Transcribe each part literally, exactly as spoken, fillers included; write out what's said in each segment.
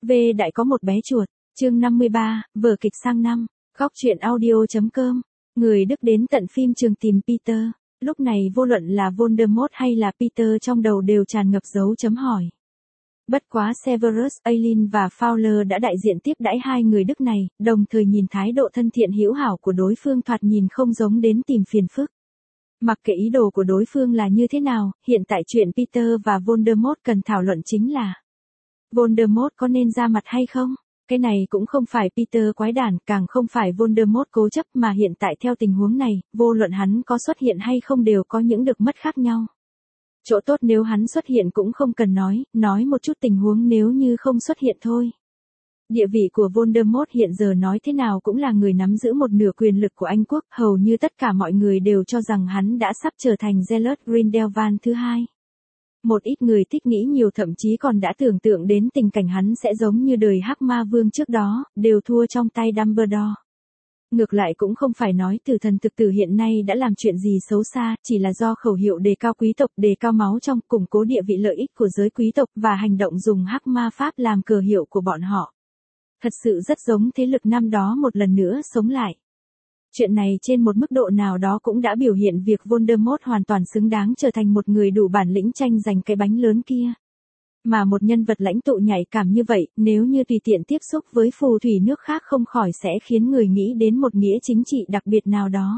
V đại có một bé chuột, chương năm mươi ba, vở kịch sang năm, góc truyện audio.com. Người Đức đến tận phim trường tìm Peter, lúc này vô luận là Voldemort hay là Peter trong đầu đều tràn ngập dấu chấm hỏi. Bất quá Severus, Aileen và Fowler đã đại diện tiếp đãi hai người Đức này, đồng thời nhìn thái độ thân thiện hữu hảo của đối phương thoạt nhìn không giống đến tìm phiền phức. Mặc kệ ý đồ của đối phương là như thế nào, hiện tại chuyện Peter và Voldemort cần thảo luận chính là Voldemort có nên ra mặt hay không? Cái này cũng không phải Peter quái đản, càng không phải Voldemort cố chấp mà hiện tại theo tình huống này, vô luận hắn có xuất hiện hay không đều có những được mất khác nhau. Chỗ tốt nếu hắn xuất hiện cũng không cần nói, nói một chút tình huống nếu như không xuất hiện thôi. Địa vị của Voldemort hiện giờ nói thế nào cũng là người nắm giữ một nửa quyền lực của Anh quốc, hầu như tất cả mọi người đều cho rằng hắn đã sắp trở thành Gellert Grindelwald thứ hai. Một ít người thích nghĩ nhiều thậm chí còn đã tưởng tượng đến tình cảnh hắn sẽ giống như đời Hắc Ma Vương trước đó, đều thua trong tay Dumbledore. Ngược lại cũng không phải nói tử thần thực tử hiện nay đã làm chuyện gì xấu xa, chỉ là do khẩu hiệu đề cao quý tộc, đề cao máu trong, củng cố địa vị lợi ích của giới quý tộc và hành động dùng Hắc Ma Pháp làm cờ hiệu của bọn họ. Thật sự rất giống thế lực năm đó một lần nữa sống lại. Chuyện này trên một mức độ nào đó cũng đã biểu hiện việc Voldemort hoàn toàn xứng đáng trở thành một người đủ bản lĩnh tranh giành cái bánh lớn kia. Mà một nhân vật lãnh tụ nhạy cảm như vậy, nếu như tùy tiện tiếp xúc với phù thủy nước khác không khỏi sẽ khiến người nghĩ đến một nghĩa chính trị đặc biệt nào đó.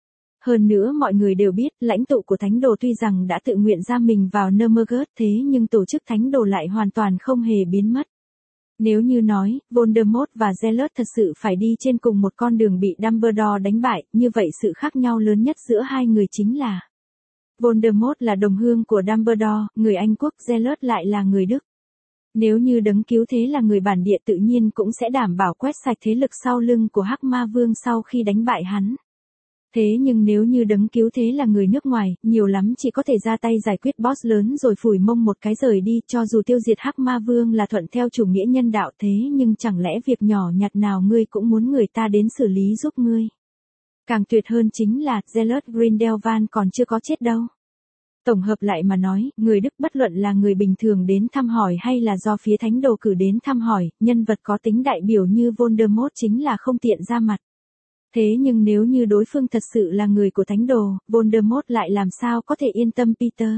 Hơn nữa mọi người đều biết, lãnh tụ của thánh đồ tuy rằng đã tự nguyện ra mình vào Nurmagard thế nhưng tổ chức thánh đồ lại hoàn toàn không hề biến mất. Nếu như nói, Voldemort và Gellert thật sự phải đi trên cùng một con đường bị Dumbledore đánh bại, như vậy sự khác nhau lớn nhất giữa hai người chính là Voldemort là đồng hương của Dumbledore, người Anh quốc, Gellert lại là người Đức. Nếu như đấng cứu thế là người bản địa tự nhiên cũng sẽ đảm bảo quét sạch thế lực sau lưng của Hắc Ma Vương sau khi đánh bại hắn. Thế nhưng nếu như đấng cứu thế là người nước ngoài, nhiều lắm chỉ có thể ra tay giải quyết boss lớn rồi phủi mông một cái rời đi, cho dù tiêu diệt Hắc Ma Vương là thuận theo chủ nghĩa nhân đạo thế nhưng chẳng lẽ việc nhỏ nhặt nào ngươi cũng muốn người ta đến xử lý giúp ngươi. Càng tuyệt hơn chính là, Gellert Grindelwald còn chưa có chết đâu. Tổng hợp lại mà nói, người Đức bất luận là người bình thường đến thăm hỏi hay là do phía thánh đồ cử đến thăm hỏi, nhân vật có tính đại biểu như Voldemort chính là không tiện ra mặt. Thế nhưng nếu như đối phương thật sự là người của thánh đồ, Voldemort lại làm sao có thể yên tâm Peter.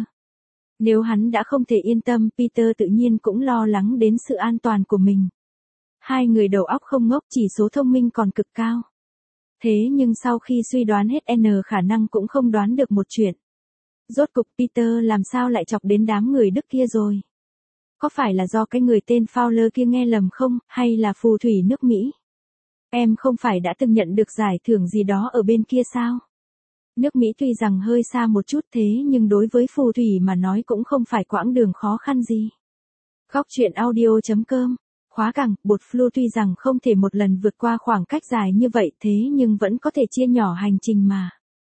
Nếu hắn đã không thể yên tâm Peter tự nhiên cũng lo lắng đến sự an toàn của mình. Hai người đầu óc không ngốc, chỉ số thông minh còn cực cao. Thế nhưng sau khi suy đoán hết N khả năng cũng không đoán được một chuyện. Rốt cục Peter làm sao lại chọc đến đám người Đức kia rồi? Có phải là do cái người tên Fowler kia nghe lầm không, hay là phù thủy nước Mỹ? Em không phải đã từng nhận được giải thưởng gì đó ở bên kia sao? Nước Mỹ tuy rằng hơi xa một chút thế nhưng đối với phù thủy mà nói cũng không phải quãng đường khó khăn gì. Góc truyện audio.com. Khóa cẳng, bột flu tuy rằng không thể một lần vượt qua khoảng cách dài như vậy thế nhưng vẫn có thể chia nhỏ hành trình mà.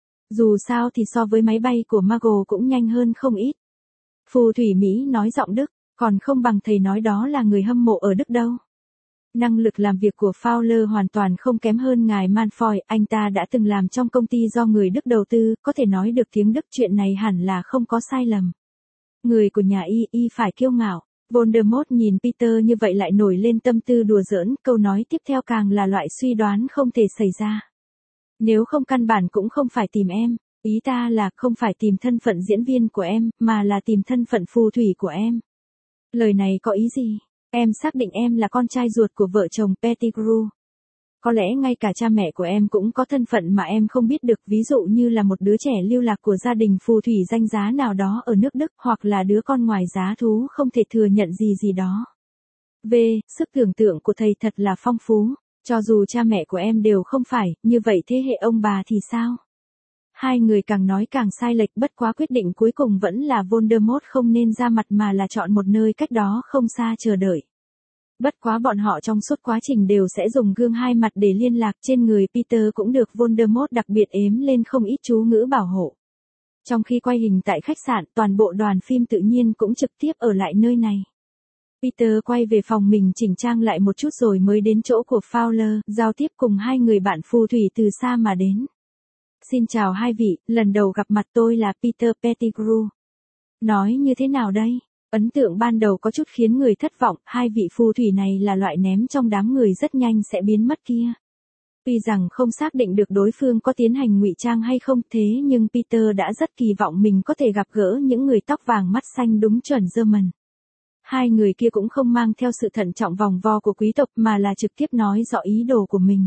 Dù sao thì so với máy bay của Marvel cũng nhanh hơn không ít. Phù thủy Mỹ nói giọng Đức, còn không bằng thầy nói đó là người hâm mộ ở Đức đâu. Năng lực làm việc của Fowler hoàn toàn không kém hơn ngài Malfoy, anh ta đã từng làm trong công ty do người Đức đầu tư, có thể nói được tiếng Đức, chuyện này hẳn là không có sai lầm. Người của nhà y y phải kiêu ngạo. Voldemort nhìn Peter như vậy lại nổi lên tâm tư đùa giỡn, câu nói tiếp theo càng là loại suy đoán không thể xảy ra. Nếu không căn bản cũng không phải tìm em, ý ta là không phải tìm thân phận diễn viên của em, mà là tìm thân phận phù thủy của em. Lời này có ý gì? Em xác định em là con trai ruột của vợ chồng Pettigrew. Có lẽ ngay cả cha mẹ của em cũng có thân phận mà em không biết được, ví dụ như là một đứa trẻ lưu lạc của gia đình phù thủy danh giá nào đó ở nước Đức, hoặc là đứa con ngoài giá thú không thể thừa nhận gì gì đó. V. Sức tưởng tượng của thầy thật là phong phú. Cho dù cha mẹ của em đều không phải, như vậy thế hệ ông bà thì sao? Hai người càng nói càng sai lệch, bất quá quyết định cuối cùng vẫn là Voldemort không nên ra mặt mà là chọn một nơi cách đó không xa chờ đợi. Bất quá bọn họ trong suốt quá trình đều sẽ dùng gương hai mặt để liên lạc, trên người Peter cũng được Voldemort đặc biệt ếm lên không ít chú ngữ bảo hộ. Trong khi quay hình tại khách sạn, toàn bộ đoàn phim tự nhiên cũng trực tiếp ở lại nơi này. Peter quay về phòng mình chỉnh trang lại một chút rồi mới đến chỗ của Fowler, giao tiếp cùng hai người bạn phù thủy từ xa mà đến. Xin chào hai vị, lần đầu gặp mặt tôi là Peter Pettigrew. Nói như thế nào đây? Ấn tượng ban đầu có chút khiến người thất vọng, hai vị phù thủy này là loại ném trong đám người rất nhanh sẽ biến mất kia. Tuy rằng không xác định được đối phương có tiến hành ngụy trang hay không, thế nhưng Peter đã rất kỳ vọng mình có thể gặp gỡ những người tóc vàng mắt xanh đúng chuẩn German. Hai người kia cũng không mang theo sự thận trọng vòng vo của quý tộc mà là trực tiếp nói rõ ý đồ của mình.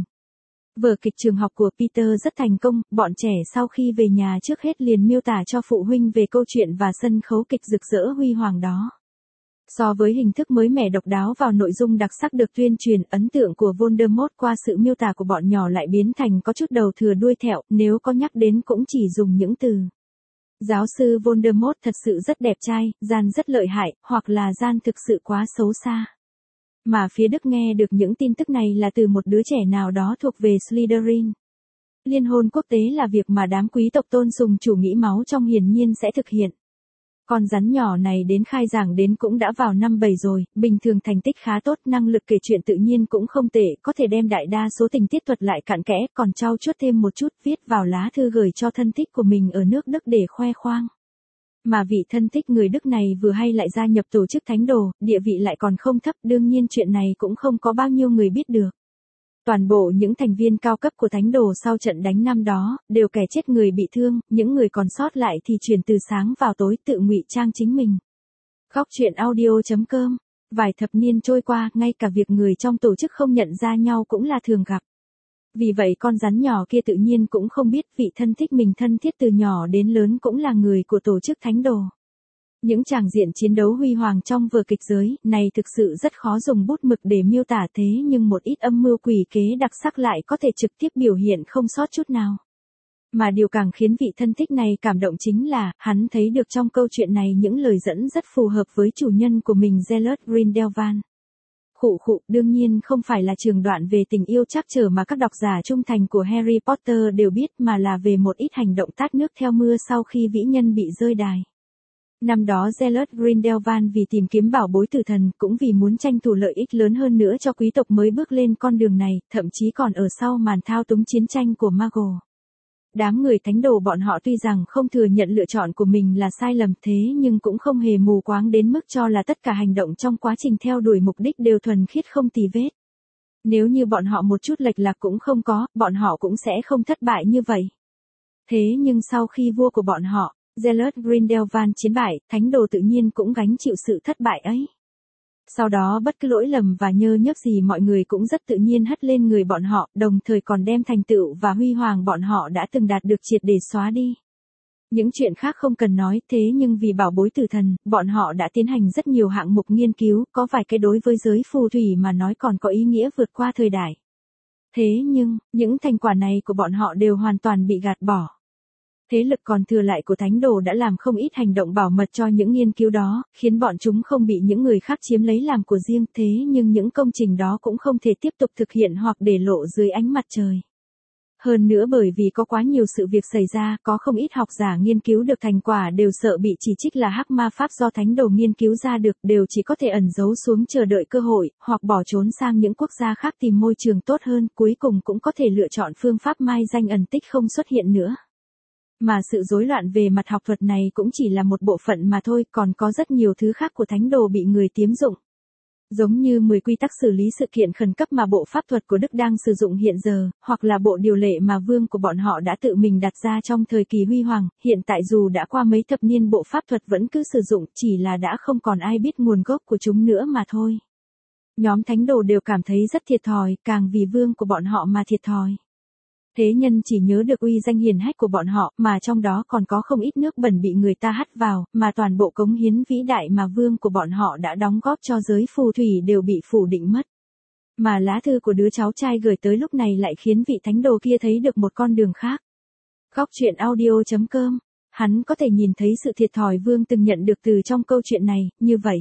Vở kịch trường học của Peter rất thành công, bọn trẻ sau khi về nhà trước hết liền miêu tả cho phụ huynh về câu chuyện và sân khấu kịch rực rỡ huy hoàng đó. So với hình thức mới mẻ độc đáo vào nội dung đặc sắc được tuyên truyền, ấn tượng của Voldemort qua sự miêu tả của bọn nhỏ lại biến thành có chút đầu thừa đuôi thẹo, nếu có nhắc đến cũng chỉ dùng những từ. Giáo sư Voldemort thật sự rất đẹp trai, gian rất lợi hại, hoặc là gian thực sự quá xấu xa. Mà phía Đức nghe được những tin tức này là từ một đứa trẻ nào đó thuộc về Slytherin. Liên hôn quốc tế là việc mà đám quý tộc tôn sùng chủ nghĩa máu trong hiển nhiên sẽ thực hiện. Con rắn nhỏ này đến khai giảng đến cũng đã vào năm bảy rồi, bình thường thành tích khá tốt, năng lực kể chuyện tự nhiên cũng không tệ, có thể đem đại đa số tình tiết thuật lại cặn kẽ, còn trau chuốt thêm một chút, viết vào lá thư gửi cho thân thích của mình ở nước Đức để khoe khoang. Mà vị thân thích người Đức này vừa hay lại gia nhập tổ chức thánh đồ, địa vị lại còn không thấp, đương nhiên chuyện này cũng không có bao nhiêu người biết được. Toàn bộ những thành viên cao cấp của thánh đồ sau trận đánh năm đó, đều kẻ chết người bị thương, những người còn sót lại thì chuyển từ sáng vào tối tự ngụy trang chính mình. Góc truyện audio chấm com. Vài thập niên trôi qua, ngay cả việc người trong tổ chức không nhận ra nhau cũng là thường gặp. Vì vậy con rắn nhỏ kia tự nhiên cũng không biết vị thân thích mình thân thiết từ nhỏ đến lớn cũng là người của tổ chức thánh đồ. Những tràng diện chiến đấu huy hoàng trong vở kịch giới này thực sự rất khó dùng bút mực để miêu tả, thế nhưng một ít âm mưu quỷ kế đặc sắc lại có thể trực tiếp biểu hiện không sót chút nào. Mà điều càng khiến vị thân thích này cảm động chính là, hắn thấy được trong câu chuyện này những lời dẫn rất phù hợp với chủ nhân của mình Gellert Grindelwald. Khụ khụ, đương nhiên không phải là trường đoạn về tình yêu trắc trở mà các độc giả trung thành của Harry Potter đều biết, mà là về một ít hành động tát nước theo mưa sau khi vĩ nhân bị rơi đài. Năm đó Gellert Grindelwald vì tìm kiếm bảo bối tử thần, cũng vì muốn tranh thủ lợi ích lớn hơn nữa cho quý tộc mới bước lên con đường này, thậm chí còn ở sau màn thao túng chiến tranh của Muggle. Đám người thánh đồ bọn họ tuy rằng không thừa nhận lựa chọn của mình là sai lầm, thế nhưng cũng không hề mù quáng đến mức cho là tất cả hành động trong quá trình theo đuổi mục đích đều thuần khiết không tì vết. Nếu như bọn họ một chút lệch lạc cũng không có, bọn họ cũng sẽ không thất bại như vậy. Thế nhưng sau khi vua của bọn họ, Gellert Grindelwald chiến bại, thánh đồ tự nhiên cũng gánh chịu sự thất bại ấy. Sau đó bất cứ lỗi lầm và nhơ nhớp gì mọi người cũng rất tự nhiên hất lên người bọn họ, đồng thời còn đem thành tựu và huy hoàng bọn họ đã từng đạt được triệt để xóa đi. Những chuyện khác không cần nói, thế nhưng vì bảo bối tử thần, bọn họ đã tiến hành rất nhiều hạng mục nghiên cứu, có vài cái đối với giới phù thủy mà nói còn có ý nghĩa vượt qua thời đại. Thế nhưng, những thành quả này của bọn họ đều hoàn toàn bị gạt bỏ. Thế lực còn thừa lại của thánh đồ đã làm không ít hành động bảo mật cho những nghiên cứu đó, khiến bọn chúng không bị những người khác chiếm lấy làm của riêng, thế nhưng những công trình đó cũng không thể tiếp tục thực hiện hoặc để lộ dưới ánh mặt trời. Hơn nữa bởi vì có quá nhiều sự việc xảy ra, có không ít học giả nghiên cứu được thành quả đều sợ bị chỉ trích là hắc ma pháp do thánh đồ nghiên cứu ra được, đều chỉ có thể ẩn giấu xuống chờ đợi cơ hội, hoặc bỏ trốn sang những quốc gia khác tìm môi trường tốt hơn, cuối cùng cũng có thể lựa chọn phương pháp mai danh ẩn tích không xuất hiện nữa. Mà sự rối loạn về mặt học thuật này cũng chỉ là một bộ phận mà thôi, còn có rất nhiều thứ khác của thánh đồ bị người tiếm dụng. Giống như mười quy tắc xử lý sự kiện khẩn cấp mà bộ pháp thuật của Đức đang sử dụng hiện giờ, hoặc là bộ điều lệ mà vương của bọn họ đã tự mình đặt ra trong thời kỳ huy hoàng, hiện tại dù đã qua mấy thập niên bộ pháp thuật vẫn cứ sử dụng, chỉ là đã không còn ai biết nguồn gốc của chúng nữa mà thôi. Nhóm thánh đồ đều cảm thấy rất thiệt thòi, càng vì vương của bọn họ mà thiệt thòi. Thế nhân chỉ nhớ được uy danh hiển hách của bọn họ, mà trong đó còn có không ít nước bẩn bị người ta hắt vào, mà toàn bộ cống hiến vĩ đại mà vương của bọn họ đã đóng góp cho giới phù thủy đều bị phủ định mất. Mà lá thư của đứa cháu trai gửi tới lúc này lại khiến vị thánh đồ kia thấy được một con đường khác. Góc truyện audio chấm com. Hắn có thể nhìn thấy sự thiệt thòi vương từng nhận được từ trong câu chuyện này, như vậy.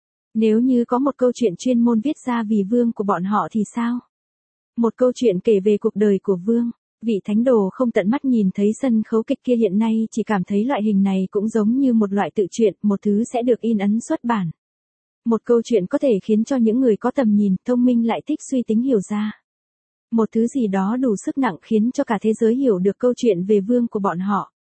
Nếu như có một câu chuyện chuyên môn viết ra vì vương của bọn họ thì sao? Một câu chuyện kể về cuộc đời của vương. Vị thánh đồ không tận mắt nhìn thấy sân khấu kịch kia hiện nay chỉ cảm thấy loại hình này cũng giống như một loại tự truyện, một thứ sẽ được in ấn xuất bản. Một câu chuyện có thể khiến cho những người có tầm nhìn, thông minh lại thích suy tính hiểu ra. Một thứ gì đó đủ sức nặng khiến cho cả thế giới hiểu được câu chuyện về vương của bọn họ.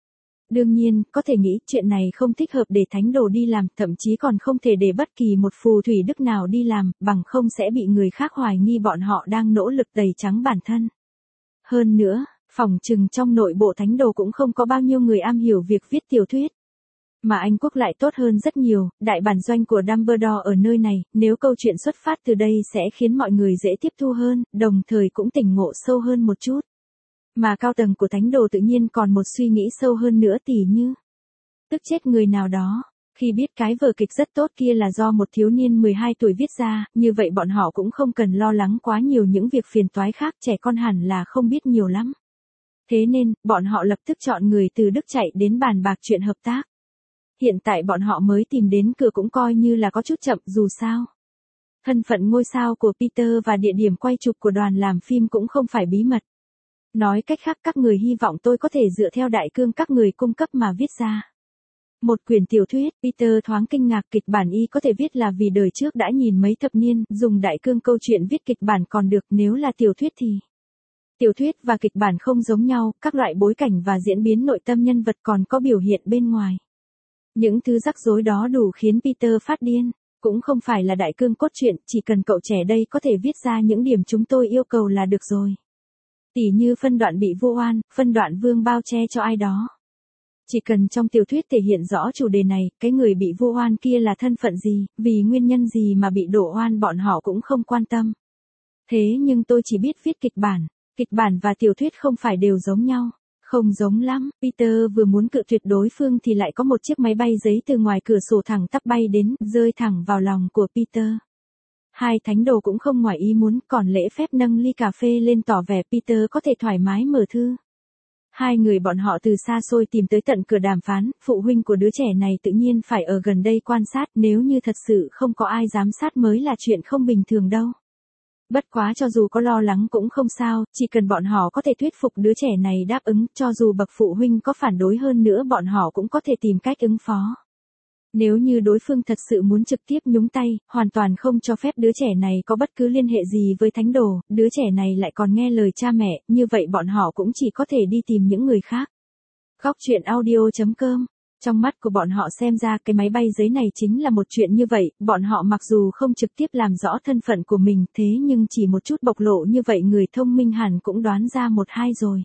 Đương nhiên, có thể nghĩ chuyện này không thích hợp để thánh đồ đi làm, thậm chí còn không thể để bất kỳ một phù thủy đức nào đi làm, bằng không sẽ bị người khác hoài nghi bọn họ đang nỗ lực tẩy trắng bản thân. Hơn nữa, phỏng chừng trong nội bộ thánh đồ cũng không có bao nhiêu người am hiểu việc viết tiểu thuyết. Mà Anh Quốc lại tốt hơn rất nhiều, đại bản doanh của Dumbledore ở nơi này, nếu câu chuyện xuất phát từ đây sẽ khiến mọi người dễ tiếp thu hơn, đồng thời cũng tỉnh ngộ sâu hơn một chút. Mà cao tầng của thánh đồ tự nhiên còn một suy nghĩ sâu hơn nữa tỉ như tức chết người nào đó. Khi biết cái vở kịch rất tốt kia là do một thiếu niên mười hai tuổi viết ra, như vậy bọn họ cũng không cần lo lắng quá nhiều những việc phiền toái khác, trẻ con hẳn là không biết nhiều lắm. Thế nên, bọn họ lập tức chọn người từ Đức chạy đến bàn bạc chuyện hợp tác. Hiện tại bọn họ mới tìm đến cửa cũng coi như là có chút chậm, dù sao. Thân phận ngôi sao của Peter và địa điểm quay chụp của đoàn làm phim cũng không phải bí mật. Nói cách khác, các người hy vọng tôi có thể dựa theo đại cương các người cung cấp mà viết ra. Một quyển tiểu thuyết, Peter thoáng kinh ngạc, kịch bản y có thể viết là vì đời trước đã nhìn mấy thập niên, dùng đại cương câu chuyện viết kịch bản còn được, nếu là tiểu thuyết thì... Tiểu thuyết và kịch bản không giống nhau, các loại bối cảnh và diễn biến nội tâm nhân vật còn có biểu hiện bên ngoài. Những thứ rắc rối đó đủ khiến Peter phát điên, cũng không phải là đại cương cốt truyện, chỉ cần cậu trẻ đây có thể viết ra những điểm chúng tôi yêu cầu là được rồi. Tỉ như phân đoạn bị vu oan, phân đoạn vương bao che cho ai đó. Chỉ cần trong tiểu thuyết thể hiện rõ chủ đề này, cái người bị vu oan kia là thân phận gì, vì nguyên nhân gì mà bị đổ oan bọn họ cũng không quan tâm. Thế nhưng tôi chỉ biết viết kịch bản, kịch bản và tiểu thuyết không phải đều giống nhau. Không giống lắm, Peter vừa muốn cự tuyệt đối phương thì lại có một chiếc máy bay giấy từ ngoài cửa sổ thẳng tắp bay đến, rơi thẳng vào lòng của Peter. Hai thánh đồ cũng không ngoài ý muốn, còn lễ phép nâng ly cà phê lên tỏ vẻ Peter có thể thoải mái mở thư. Hai người bọn họ từ xa xôi tìm tới tận cửa đàm phán, phụ huynh của đứa trẻ này tự nhiên phải ở gần đây quan sát, nếu như thật sự không có ai giám sát mới là chuyện không bình thường đâu. Bất quá cho dù có lo lắng cũng không sao, chỉ cần bọn họ có thể thuyết phục đứa trẻ này đáp ứng, cho dù bậc phụ huynh có phản đối hơn nữa bọn họ cũng có thể tìm cách ứng phó. Nếu như đối phương thật sự muốn trực tiếp nhúng tay, hoàn toàn không cho phép đứa trẻ này có bất cứ liên hệ gì với thánh đồ, đứa trẻ này lại còn nghe lời cha mẹ, như vậy bọn họ cũng chỉ có thể đi tìm những người khác. Góc truyện audio chấm com. Trong mắt của bọn họ xem ra cái máy bay giấy này chính là một chuyện như vậy, bọn họ mặc dù không trực tiếp làm rõ thân phận của mình, thế nhưng chỉ một chút bộc lộ như vậy người thông minh hẳn cũng đoán ra một hai rồi.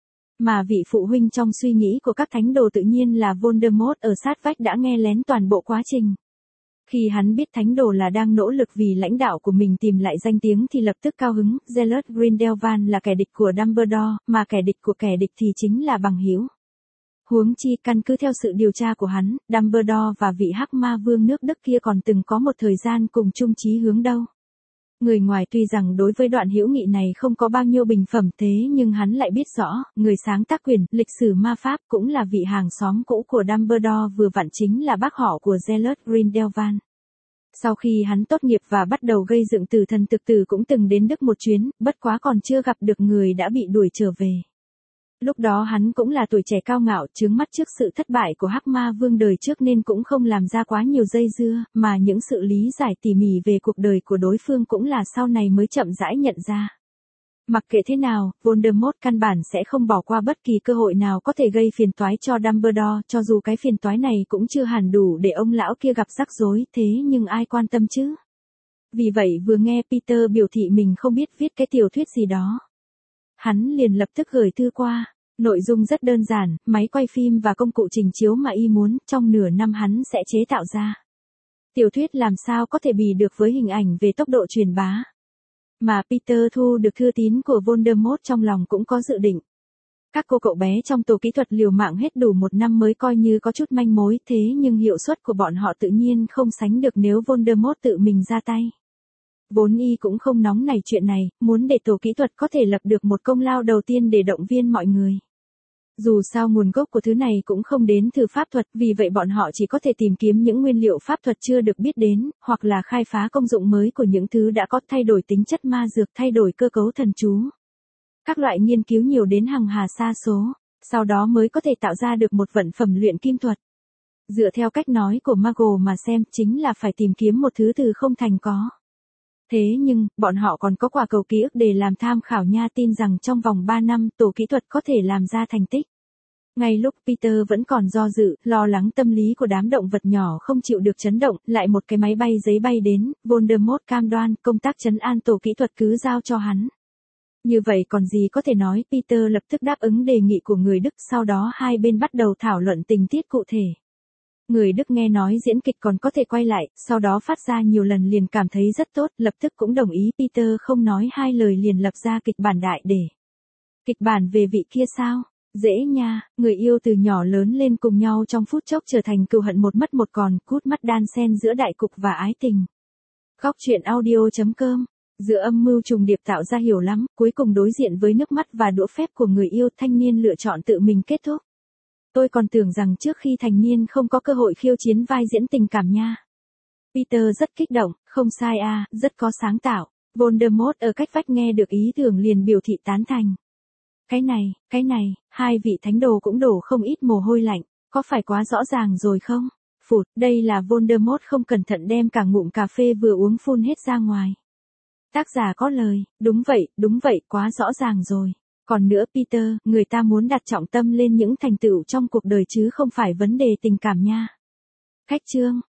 Mà vị phụ huynh trong suy nghĩ của các thánh đồ tự nhiên là Voldemort ở sát vách đã nghe lén toàn bộ quá trình. Khi hắn biết thánh đồ là đang nỗ lực vì lãnh đạo của mình tìm lại danh tiếng thì lập tức cao hứng, Gellert Grindelwald là kẻ địch của Dumbledore, mà kẻ địch của kẻ địch thì chính là bằng hữu. Huống chi căn cứ theo sự điều tra của hắn, Dumbledore và vị Hắc Ma Vương nước Đức kia còn từng có một thời gian cùng chung chí hướng đâu. Người ngoài tuy rằng đối với đoạn hữu nghị này không có bao nhiêu bình phẩm, thế nhưng hắn lại biết rõ, người sáng tác quyển lịch sử ma pháp cũng là vị hàng xóm cũ của Dumbledore, vừa vặn chính là bác họ của Gellert Grindelwald. Sau khi hắn tốt nghiệp và bắt đầu gây dựng Tử Thần Thực Tử cũng từng đến Đức một chuyến, bất quá còn chưa gặp được người đã bị đuổi trở về. Lúc đó hắn cũng là tuổi trẻ cao ngạo, chướng mắt trước sự thất bại của Hắc Ma Vương đời trước nên cũng không làm ra quá nhiều dây dưa, mà những sự lý giải tỉ mỉ về cuộc đời của đối phương cũng là sau này mới chậm rãi nhận ra. Mặc kệ thế nào, Voldemort căn bản sẽ không bỏ qua bất kỳ cơ hội nào có thể gây phiền toái cho Dumbledore, cho dù cái phiền toái này cũng chưa hẳn đủ để ông lão kia gặp rắc rối, thế nhưng ai quan tâm chứ? Vì vậy vừa nghe Peter biểu thị mình không biết viết cái tiểu thuyết gì đó, hắn liền lập tức gửi thư qua. Nội dung rất đơn giản, máy quay phim và công cụ trình chiếu mà y muốn, trong nửa năm hắn sẽ chế tạo ra. Tiểu thuyết làm sao có thể bì được với hình ảnh về tốc độ truyền bá. Mà Peter thu được thư tín của Voldemort trong lòng cũng có dự định. Các cô cậu bé trong tổ kỹ thuật liều mạng hết đủ một năm mới coi như có chút manh mối, thế nhưng hiệu suất của bọn họ tự nhiên không sánh được nếu Voldemort tự mình ra tay. Vốn y cũng không nóng nảy chuyện này, muốn để tổ kỹ thuật có thể lập được một công lao đầu tiên để động viên mọi người. Dù sao nguồn gốc của thứ này cũng không đến từ pháp thuật, vì vậy bọn họ chỉ có thể tìm kiếm những nguyên liệu pháp thuật chưa được biết đến, hoặc là khai phá công dụng mới của những thứ đã có, thay đổi tính chất ma dược, thay đổi cơ cấu thần chú. Các loại nghiên cứu nhiều đến hằng hà sa số, sau đó mới có thể tạo ra được một vận phẩm luyện kim thuật. Dựa theo cách nói của Muggle mà xem, chính là phải tìm kiếm một thứ từ không thành có. Thế nhưng, bọn họ còn có quả cầu ký ức để làm tham khảo nha, tin rằng trong vòng ba năm, tổ kỹ thuật có thể làm ra thành tích. Ngay lúc Peter vẫn còn do dự, lo lắng tâm lý của đám động vật nhỏ không chịu được chấn động, lại một cái máy bay giấy bay đến, Voldemort cam đoan công tác trấn an tổ kỹ thuật cứ giao cho hắn. Như vậy còn gì có thể nói, Peter lập tức đáp ứng đề nghị của người Đức, sau đó hai bên bắt đầu thảo luận tình tiết cụ thể. Người Đức nghe nói diễn kịch còn có thể quay lại, sau đó phát ra nhiều lần liền cảm thấy rất tốt, lập tức cũng đồng ý. Peter không nói hai lời liền lập ra kịch bản đại để. Kịch bản về vị kia sao? Dễ nha, người yêu từ nhỏ lớn lên cùng nhau trong phút chốc trở thành cừu hận một mất một còn, cút mắt đan xen giữa đại cục và ái tình. Góc truyện audio chấm com. Giữa âm mưu trùng điệp tạo ra hiểu lắm, cuối cùng đối diện với nước mắt và đũa phép của người yêu, thanh niên lựa chọn tự mình kết thúc. Tôi còn tưởng rằng trước khi thành niên không có cơ hội khiêu chiến vai diễn tình cảm nha. Peter rất kích động, không sai à, rất có sáng tạo. Voldemort ở cách vách nghe được ý tưởng liền biểu thị tán thành. Cái này, cái này, hai vị thánh đồ cũng đổ không ít mồ hôi lạnh, có phải quá rõ ràng rồi không? Phụt, đây là Voldemort không cẩn thận đem cả ngụm cà phê vừa uống phun hết ra ngoài. Tác giả có lời, đúng vậy, đúng vậy, quá rõ ràng rồi. Còn nữa Peter, người ta muốn đặt trọng tâm lên những thành tựu trong cuộc đời chứ không phải vấn đề tình cảm nha. Khách chương